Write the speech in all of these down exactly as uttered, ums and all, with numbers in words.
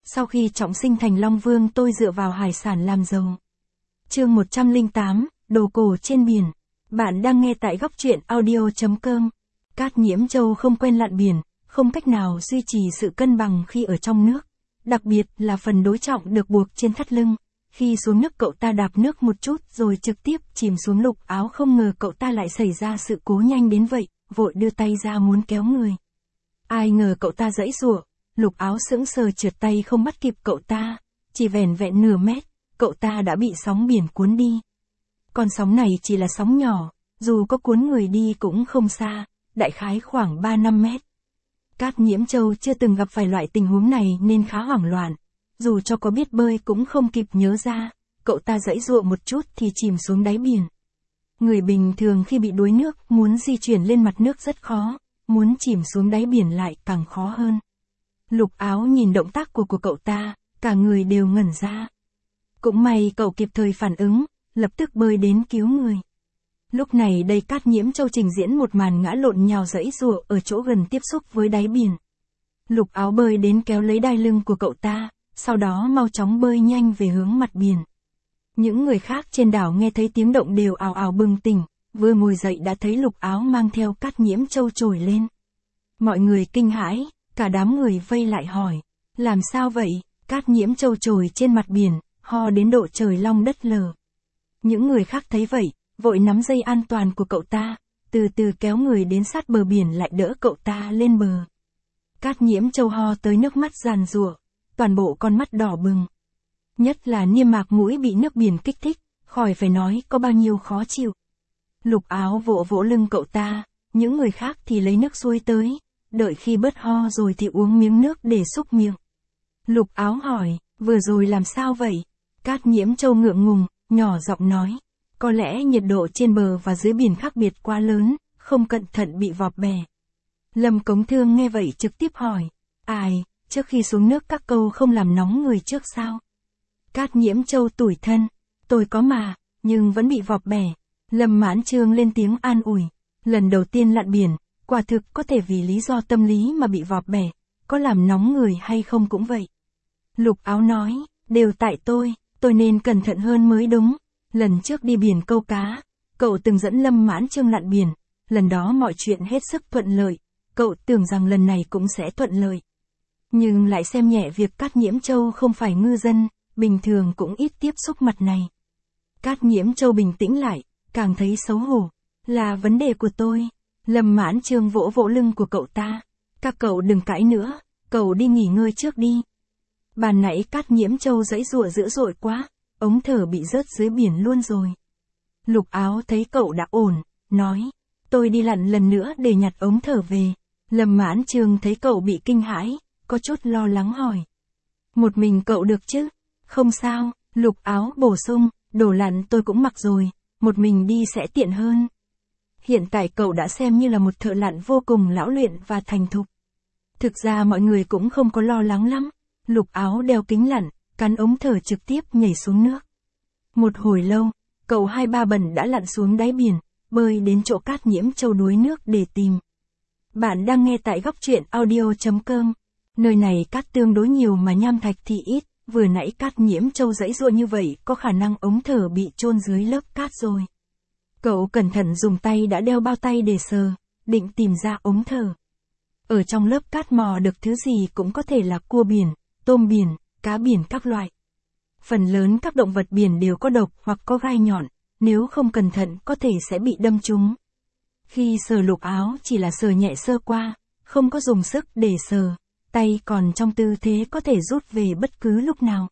Sau khi trọng sinh thành Long Vương tôi dựa vào hải sản làm giàu. Chương một trăm lẻ tám, đồ cổ trên biển. Bạn đang nghe tại góc truyện audio chấm com. Cát Nhiễm Châu không quen lặn biển, không cách nào duy trì sự cân bằng khi ở trong nước. Đặc biệt là phần đối trọng được buộc trên thắt lưng. Khi xuống nước cậu ta đạp nước một chút rồi trực tiếp chìm xuống. Lục Áo không ngờ cậu ta lại xảy ra sự cố nhanh đến vậy, vội đưa tay ra muốn kéo người. Ai ngờ cậu ta giãy giụa, Lục Áo sững sờ trượt tay không bắt kịp cậu ta, chỉ vẻn vẹn nửa mét, cậu ta đã bị sóng biển cuốn đi. Con sóng này chỉ là sóng nhỏ, dù có cuốn người đi cũng không xa, đại khái khoảng ba năm mét. Cát Nhiễm Châu chưa từng gặp phải loại tình huống này nên khá hoảng loạn, dù cho có biết bơi cũng không kịp nhớ ra, cậu ta giãy giụa một chút thì chìm xuống đáy biển. Người bình thường khi bị đuối nước muốn di chuyển lên mặt nước rất khó, muốn chìm xuống đáy biển lại càng khó hơn. Lục Áo nhìn động tác của của cậu ta, cả người đều ngẩn ra. Cũng may cậu kịp thời phản ứng, lập tức bơi đến cứu người. Lúc này đây Cát Nhiễm Châu trình diễn một màn ngã lộn nhào giãy giụa ở chỗ gần tiếp xúc với đáy biển. Lục Áo bơi đến kéo lấy đai lưng của cậu ta, sau đó mau chóng bơi nhanh về hướng mặt biển. Những người khác trên đảo nghe thấy tiếng động đều ào ào bừng tỉnh, vừa ngồi dậy đã thấy Lục Áo mang theo Cát Nhiễm Châu trồi lên. Mọi người kinh hãi, cả đám người vây lại hỏi, làm sao vậy? Cát Nhiễm Châu trồi trên mặt biển, ho đến độ trời long đất lở. Những người khác thấy vậy, vội nắm dây an toàn của cậu ta, từ từ kéo người đến sát bờ biển lại đỡ cậu ta lên bờ. Cát Nhiễm Châu ho tới nước mắt giàn giụa, toàn bộ con mắt đỏ bừng. Nhất là niêm mạc mũi bị nước biển kích thích, khỏi phải nói có bao nhiêu khó chịu. Lục Áo vỗ vỗ lưng cậu ta, những người khác thì lấy nước xuôi tới, đợi khi bớt ho rồi thì uống miếng nước để xúc miệng. Lục Áo hỏi, vừa rồi làm sao vậy? Cát Nhiễm Châu ngượng ngùng, nhỏ giọng nói, có lẽ nhiệt độ trên bờ và dưới biển khác biệt quá lớn, không cẩn thận bị vọt bè. Lâm Cống Thương nghe vậy trực tiếp hỏi, ai, trước khi xuống nước các câu không làm nóng người trước sao? Cát Nhiễm Châu tủi thân, tôi có mà, nhưng vẫn bị vọt bè. Lâm Mãn Trương lên tiếng an ủi, lần đầu tiên lặn biển, quả thực có thể vì lý do tâm lý mà bị vọt bè, có làm nóng người hay không cũng vậy. Lục Áo nói, đều tại tôi, tôi nên cẩn thận hơn mới đúng. Lần trước đi biển câu cá, cậu từng dẫn Lâm Mãn Trương lặn biển, lần đó mọi chuyện hết sức thuận lợi, cậu tưởng rằng lần này cũng sẽ thuận lợi. Nhưng lại xem nhẹ việc Cát Nhiễm Châu không phải ngư dân, bình thường cũng ít tiếp xúc mặt này. Cát Nhiễm Châu bình tĩnh lại, càng thấy xấu hổ, là vấn đề của tôi. Lâm Mãn Trương vỗ vỗ lưng của cậu ta, các cậu đừng cãi nữa, cậu đi nghỉ ngơi trước đi. Bàn nãy Cát Nhiễm Châu giãy giụa dữ dội quá, ống thở bị rớt dưới biển luôn rồi. Lục Áo thấy cậu đã ổn, nói, tôi đi lặn lần nữa để nhặt ống thở về. Lâm Mãn Trương thấy cậu bị kinh hãi, có chút lo lắng hỏi, một mình cậu được chứ? Không sao, Lục Áo bổ sung, đồ lặn tôi cũng mặc rồi, một mình đi sẽ tiện hơn. Hiện tại cậu đã xem như là một thợ lặn vô cùng lão luyện và thành thục. Thực ra mọi người cũng không có lo lắng lắm. Lục Áo đeo kính lặn, cắn ống thở trực tiếp nhảy xuống nước. Một hồi lâu, cậu hai ba bần đã lặn xuống đáy biển, bơi đến chỗ Cát Nhiễm Châu đuối nước để tìm. Bạn đang nghe tại góc truyện audio chấm com. Nơi này cát tương đối nhiều mà nham thạch thì ít, vừa nãy Cát Nhiễm Châu giãy giụa như vậy có khả năng ống thở bị chôn dưới lớp cát rồi. Cậu cẩn thận dùng tay đã đeo bao tay để sờ, định tìm ra ống thở. Ở trong lớp cát mò được thứ gì cũng có thể là cua biển, tôm biển, cá biển các loại. Phần lớn các động vật biển đều có độc hoặc có gai nhọn, nếu không cẩn thận có thể sẽ bị đâm trúng. Khi sờ Lục Áo chỉ là sờ nhẹ sơ qua, không có dùng sức để sờ, tay còn trong tư thế có thể rút về bất cứ lúc nào.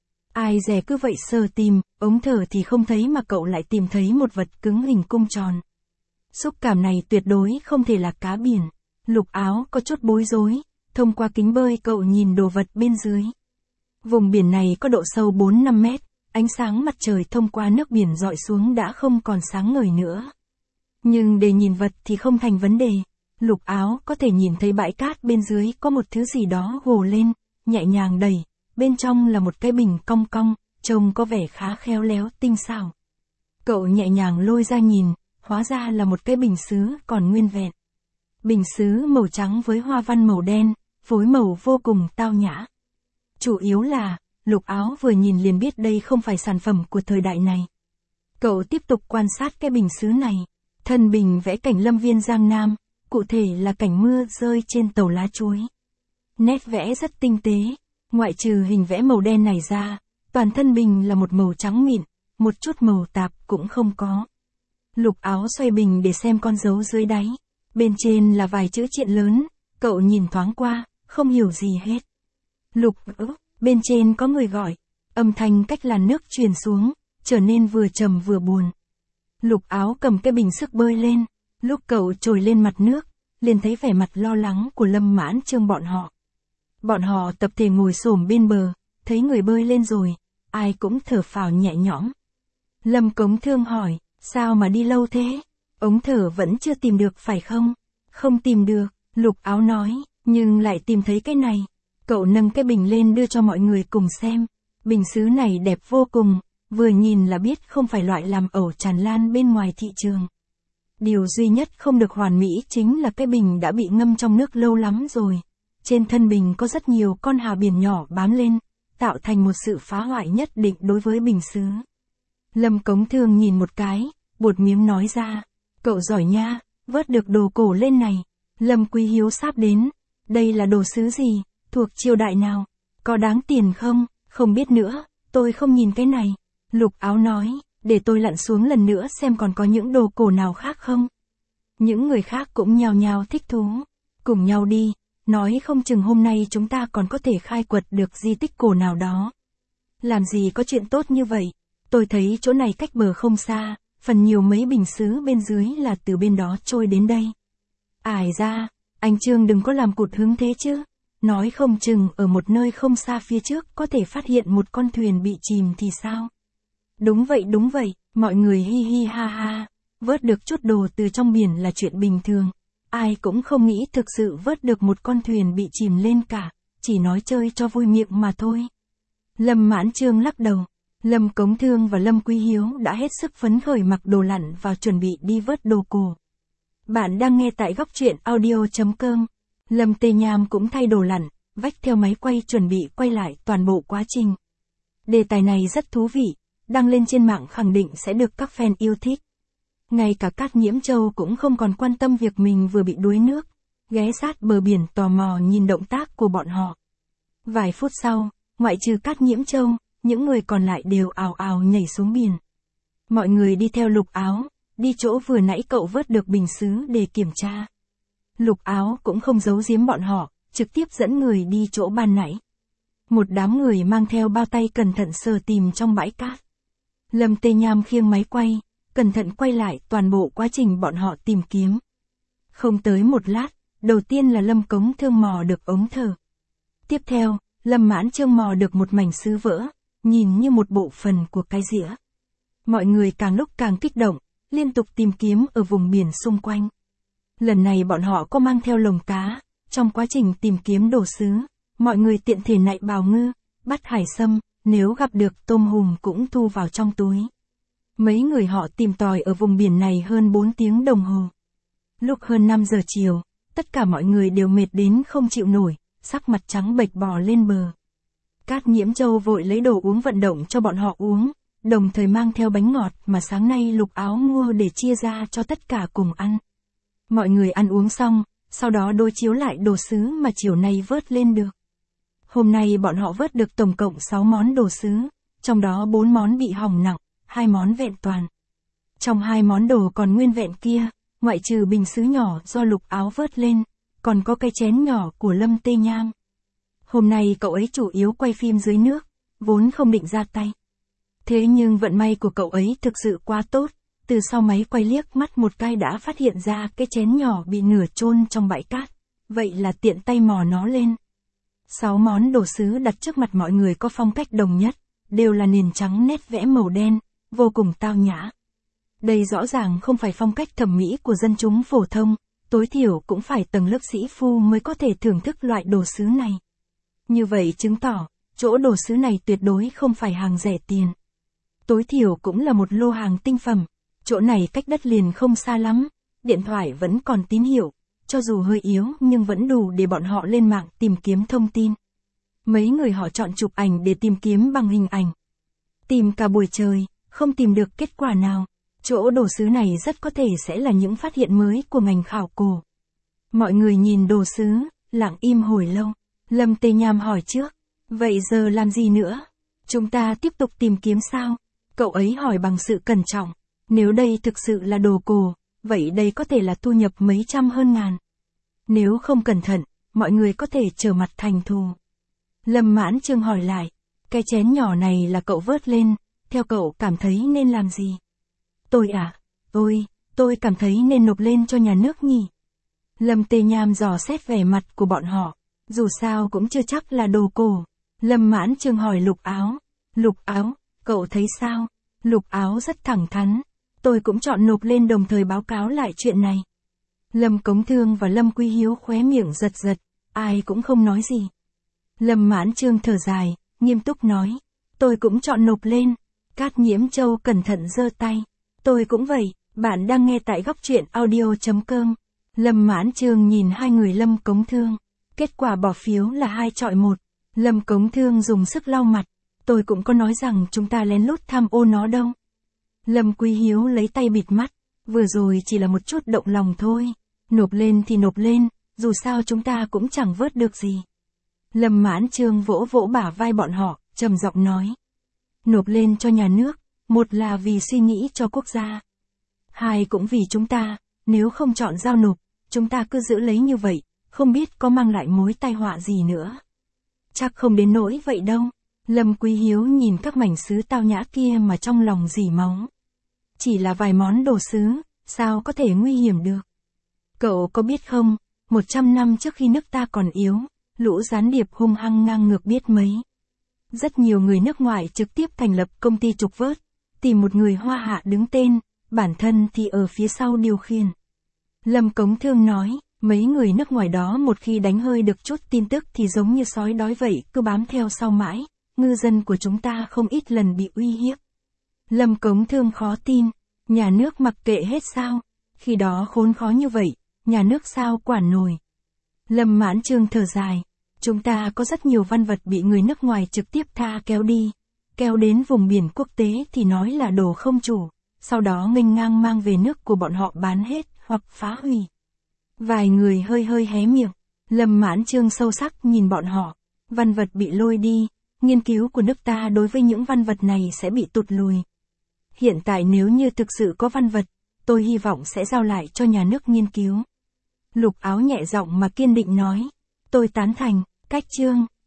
Ai dè cứ vậy sờ tìm, ống thở thì không thấy mà cậu lại tìm thấy một vật cứng hình cung tròn. Xúc cảm này tuyệt đối không thể là cá biển. Lục Áo có chút bối rối, thông qua kính bơi cậu nhìn đồ vật bên dưới. Vùng biển này có độ sâu bốn năm mét, ánh sáng mặt trời thông qua nước biển rọi xuống đã không còn sáng ngời nữa. Nhưng để nhìn vật thì không thành vấn đề. Lục Áo có thể nhìn thấy bãi cát bên dưới có một thứ gì đó gồ lên, nhẹ nhàng đẩy, bên trong là một cái bình cong cong, trông có vẻ khá khéo léo tinh xảo. Cậu nhẹ nhàng lôi ra nhìn, hóa ra là một cái bình sứ còn nguyên vẹn. Bình sứ màu trắng với hoa văn màu đen, phối màu vô cùng tao nhã. Chủ yếu là, Lục Áo vừa nhìn liền biết đây không phải sản phẩm của thời đại này. Cậu tiếp tục quan sát cái bình sứ này. Thân bình vẽ cảnh lâm viên Giang Nam, cụ thể là cảnh mưa rơi trên tàu lá chuối. Nét vẽ rất tinh tế, ngoại trừ hình vẽ màu đen này ra, toàn thân bình là một màu trắng mịn, một chút màu tạp cũng không có. Lục Áo xoay bình để xem con dấu dưới đáy. Bên trên là vài chữ triện lớn, cậu nhìn thoáng qua, không hiểu gì hết. Lục ứ, bên trên có người gọi, âm thanh cách làn nước truyền xuống, trở nên vừa trầm vừa buồn. Lục Áo cầm cái bình sức bơi lên, lúc cậu trồi lên mặt nước, liền thấy vẻ mặt lo lắng của Lâm Mãn Trương bọn họ. Bọn họ tập thể ngồi xổm bên bờ, thấy người bơi lên rồi, ai cũng thở phào nhẹ nhõm. Lâm Cống Thương hỏi, sao mà đi lâu thế? Ống thở vẫn chưa tìm được phải không? Không tìm được, Lục Áo nói, nhưng lại tìm thấy cái này. Cậu nâng cái bình lên đưa cho mọi người cùng xem. Bình sứ này đẹp vô cùng, vừa nhìn là biết không phải loại làm ẩu tràn lan bên ngoài thị trường. Điều duy nhất không được hoàn mỹ chính là cái bình đã bị ngâm trong nước lâu lắm rồi. Trên thân bình có rất nhiều con hà biển nhỏ bám lên, tạo thành một sự phá hoại nhất định đối với bình sứ. Lâm Cống Thương nhìn một cái, buột miếng nói ra, cậu giỏi nha, vớt được đồ cổ lên này. Lâm Quý Hiếu sáp đến, đây là đồ sứ gì, thuộc triều đại nào, có đáng tiền không, không biết nữa, tôi không nhìn cái này. Lục Áo nói, để tôi lặn xuống lần nữa xem còn có những đồ cổ nào khác không. Những người khác cũng nhao nhao thích thú, cùng nhau đi, nói không chừng hôm nay chúng ta còn có thể khai quật được di tích cổ nào đó. Làm gì có chuyện tốt như vậy, tôi thấy chỗ này cách bờ không xa, phần nhiều mấy bình sứ bên dưới là từ bên đó trôi đến đây. Ải ra, anh Trương đừng có làm cụt hứng thế chứ, nói không chừng ở một nơi không xa phía trước có thể phát hiện một con thuyền bị chìm thì sao? Đúng vậy đúng vậy, mọi người hi hi ha ha, vớt được chút đồ từ trong biển là chuyện bình thường, ai cũng không nghĩ thực sự vớt được một con thuyền bị chìm lên cả, chỉ nói chơi cho vui miệng mà thôi. Lâm Mãn Trương lắc đầu, Lâm Cống Thương và Lâm Quý Hiếu đã hết sức phấn khởi mặc đồ lặn vào chuẩn bị đi vớt đồ cổ. Bạn đang nghe tại góc truyện audio chấm com. Lâm Tê Nham cũng thay đồ lặn, vách theo máy quay chuẩn bị quay lại toàn bộ quá trình. Đề tài này rất thú vị, đăng lên trên mạng khẳng định sẽ được các fan yêu thích. Ngay cả Cát Nhiễm Châu cũng không còn quan tâm việc mình vừa bị đuối nước, ghé sát bờ biển tò mò nhìn động tác của bọn họ. Vài phút sau, ngoại trừ Cát Nhiễm Châu, những người còn lại đều ào ào nhảy xuống biển. Mọi người đi theo Lục Áo, đi chỗ vừa nãy cậu vớt được bình sứ để kiểm tra. Lục Áo cũng không giấu giếm bọn họ, trực tiếp dẫn người đi chỗ ban nãy. Một đám người mang theo bao tay cẩn thận sờ tìm trong bãi cát. Lâm Tê Nham khiêng máy quay, cẩn thận quay lại toàn bộ quá trình bọn họ tìm kiếm. Không tới một lát, đầu tiên là Lâm Cống Thương mò được ống thở. Tiếp theo, Lâm Mãn Trương mò được một mảnh sứ vỡ, nhìn như một bộ phận của cái dĩa. Mọi người càng lúc càng kích động, liên tục tìm kiếm ở vùng biển xung quanh. Lần này bọn họ có mang theo lồng cá, trong quá trình tìm kiếm đồ sứ, mọi người tiện thể nạy bào ngư, bắt hải sâm, nếu gặp được tôm hùm cũng thu vào trong túi. Mấy người họ tìm tòi ở vùng biển này hơn bốn tiếng đồng hồ. Lúc hơn năm giờ chiều, tất cả mọi người đều mệt đến không chịu nổi, sắc mặt trắng bệch bò lên bờ. Cát Nhiễm Châu vội lấy đồ uống vận động cho bọn họ uống, đồng thời mang theo bánh ngọt mà sáng nay Lục Áo mua để chia ra cho tất cả cùng ăn. Mọi người ăn uống xong, sau đó đối chiếu lại đồ sứ mà chiều nay vớt lên được. Hôm nay bọn họ vớt được tổng cộng sáu món đồ sứ, trong đó bốn món bị hỏng nặng, hai món vẹn toàn. Trong hai món đồ còn nguyên vẹn kia, ngoại trừ bình sứ nhỏ do Lục Áo vớt lên, còn có cái chén nhỏ của Lâm Tê Nham. Hôm nay cậu ấy chủ yếu quay phim dưới nước, vốn không định ra tay. Thế nhưng vận may của cậu ấy thực sự quá tốt, từ sau máy quay liếc mắt một cái đã phát hiện ra cái chén nhỏ bị nửa chôn trong bãi cát, vậy là tiện tay mò nó lên. Sáu món đồ sứ đặt trước mặt mọi người có phong cách đồng nhất, đều là nền trắng nét vẽ màu đen, vô cùng tao nhã. Đây rõ ràng không phải phong cách thẩm mỹ của dân chúng phổ thông, tối thiểu cũng phải tầng lớp sĩ phu mới có thể thưởng thức loại đồ sứ này. Như vậy chứng tỏ, chỗ đồ sứ này tuyệt đối không phải hàng rẻ tiền. Tối thiểu cũng là một lô hàng tinh phẩm, chỗ này cách đất liền không xa lắm, điện thoại vẫn còn tín hiệu, cho dù hơi yếu nhưng vẫn đủ để bọn họ lên mạng tìm kiếm thông tin. Mấy người họ chọn chụp ảnh để tìm kiếm bằng hình ảnh. Tìm cả buổi trời, không tìm được kết quả nào. Chỗ đồ sứ này rất có thể sẽ là những phát hiện mới của ngành khảo cổ. Mọi người nhìn đồ sứ, lặng im hồi lâu. Lâm Tê Nham hỏi trước. Vậy giờ làm gì nữa? Chúng ta tiếp tục tìm kiếm sao? Cậu ấy hỏi bằng sự cẩn trọng. Nếu đây thực sự là đồ cổ, vậy đây có thể là thu nhập mấy trăm hơn ngàn. Nếu không cẩn thận, mọi người có thể trở mặt thành thù. Lâm Mãn Trương hỏi lại. Cái chén nhỏ này là cậu vớt lên, theo cậu cảm thấy nên làm gì? Tôi à? Tôi, tôi cảm thấy nên nộp lên cho nhà nước nhỉ? Lâm Tê Nham dò xét vẻ mặt của bọn họ. Dù sao cũng chưa chắc là đồ cổ. Lâm Mãn Trương hỏi Lục Áo. Lục Áo, cậu thấy sao? Lục Áo rất thẳng thắn. Tôi cũng chọn nộp lên đồng thời báo cáo lại chuyện này. Lâm Cống Thương và Lâm Quý Hiếu khóe miệng giật giật, ai cũng không nói gì. Lâm Mãn Trương thở dài, nghiêm túc nói. Tôi cũng chọn nộp lên. Cát Nhiễm Châu cẩn thận giơ tay. Tôi cũng vậy, bạn đang nghe tại góc truyện audio.com. Lâm Mãn Trương nhìn hai người Lâm Cống Thương. Kết quả bỏ phiếu là hai chọi một. Lâm Cống Thương dùng sức lau mặt. Tôi cũng có nói rằng chúng ta lén lút tham ô nó đâu. Lâm Quý Hiếu lấy tay bịt mắt. Vừa rồi chỉ là một chút động lòng thôi. Nộp lên thì nộp lên, dù sao chúng ta cũng chẳng vớt được gì. Lâm Mãn Trương vỗ vỗ bả vai bọn họ, trầm giọng nói. Nộp lên cho nhà nước, một là vì suy nghĩ cho quốc gia. Hai cũng vì chúng ta, nếu không chọn giao nộp, chúng ta cứ giữ lấy như vậy, không biết có mang lại mối tai họa gì nữa. Chắc không đến nỗi vậy đâu. Lâm Quý Hiếu nhìn các mảnh sứ tao nhã kia mà trong lòng rỉ máu. Chỉ là vài món đồ sứ, sao có thể nguy hiểm được? Cậu có biết không, một trăm năm trước khi nước ta còn yếu, lũ gián điệp hung hăng ngang ngược biết mấy. Rất nhiều người nước ngoài trực tiếp thành lập công ty trục vớt, tìm một người Hoa Hạ đứng tên, bản thân thì ở phía sau điều khiển. Lâm Cống Thương nói, mấy người nước ngoài đó một khi đánh hơi được chút tin tức thì giống như sói đói vậy, cứ bám theo sau mãi, ngư dân của chúng ta không ít lần bị uy hiếp. Lâm Cống Thương khó tin, nhà nước mặc kệ hết sao? Khi đó khốn khó như vậy, nhà nước sao quản nổi? Lâm Mãn Trương thở dài, chúng ta có rất nhiều văn vật bị người nước ngoài trực tiếp tha kéo đi, kéo đến vùng biển quốc tế thì nói là đồ không chủ, sau đó nghênh ngang mang về nước của bọn họ bán hết hoặc phá hủy. Vài người hơi hơi hé miệng, Lâm Mãn Trương sâu sắc nhìn bọn họ, văn vật bị lôi đi, nghiên cứu của nước ta đối với những văn vật này sẽ bị tụt lùi. Hiện tại nếu như thực sự có văn vật, tôi hy vọng sẽ giao lại cho nhà nước nghiên cứu. Lục Áo nhẹ giọng mà kiên định nói, tôi tán thành, Cách Trương,